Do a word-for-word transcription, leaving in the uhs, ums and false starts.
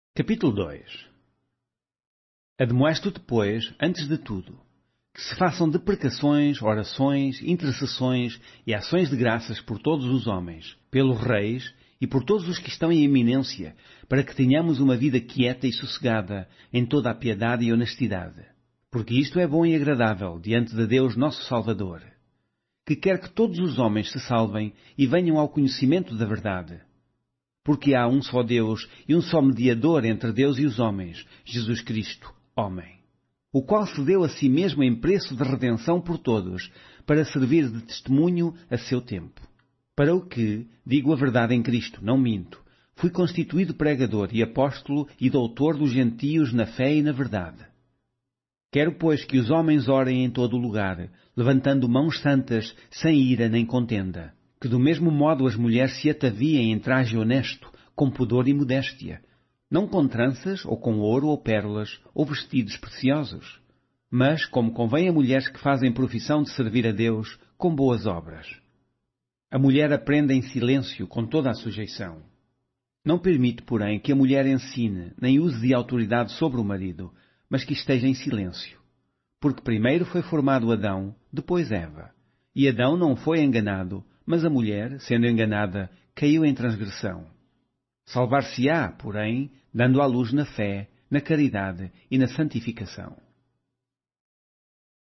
Capítulo dois. Admoesto-te, pois, antes de tudo, que se façam deprecações, orações, intercessões e ações de graças por todos os homens, pelos reis e por todos os que estão em eminência, para que tenhamos uma vida quieta e sossegada em toda a piedade e honestidade. Porque isto é bom e agradável diante de Deus nosso Salvador, que quer que todos os homens se salvem e venham ao conhecimento da verdade. Porque há um só Deus e um só mediador entre Deus e os homens, Jesus Cristo, homem, o qual se deu a si mesmo em preço de redenção por todos, para servir de testemunho a seu tempo. Para o que, digo a verdade em Cristo, não minto, fui constituído pregador e apóstolo e doutor dos gentios na fé e na verdade. Quero, pois, que os homens orem em todo o lugar, levantando mãos santas, sem ira nem contenda. Que do mesmo modo as mulheres se ataviem em traje honesto, com pudor e modéstia, não com tranças, ou com ouro ou pérolas, ou vestidos preciosos, mas, como convém a mulheres que fazem profissão de servir a Deus, com boas obras. A mulher aprenda em silêncio, com toda a sujeição. Não permite, porém, que a mulher ensine, nem use de autoridade sobre o marido, mas que esteja em silêncio. Porque primeiro foi formado Adão, depois Eva. E Adão não foi enganado, mas a mulher, sendo enganada, caiu em transgressão. Salvar-se-á, porém, dando à luz na fé, na caridade e na santificação.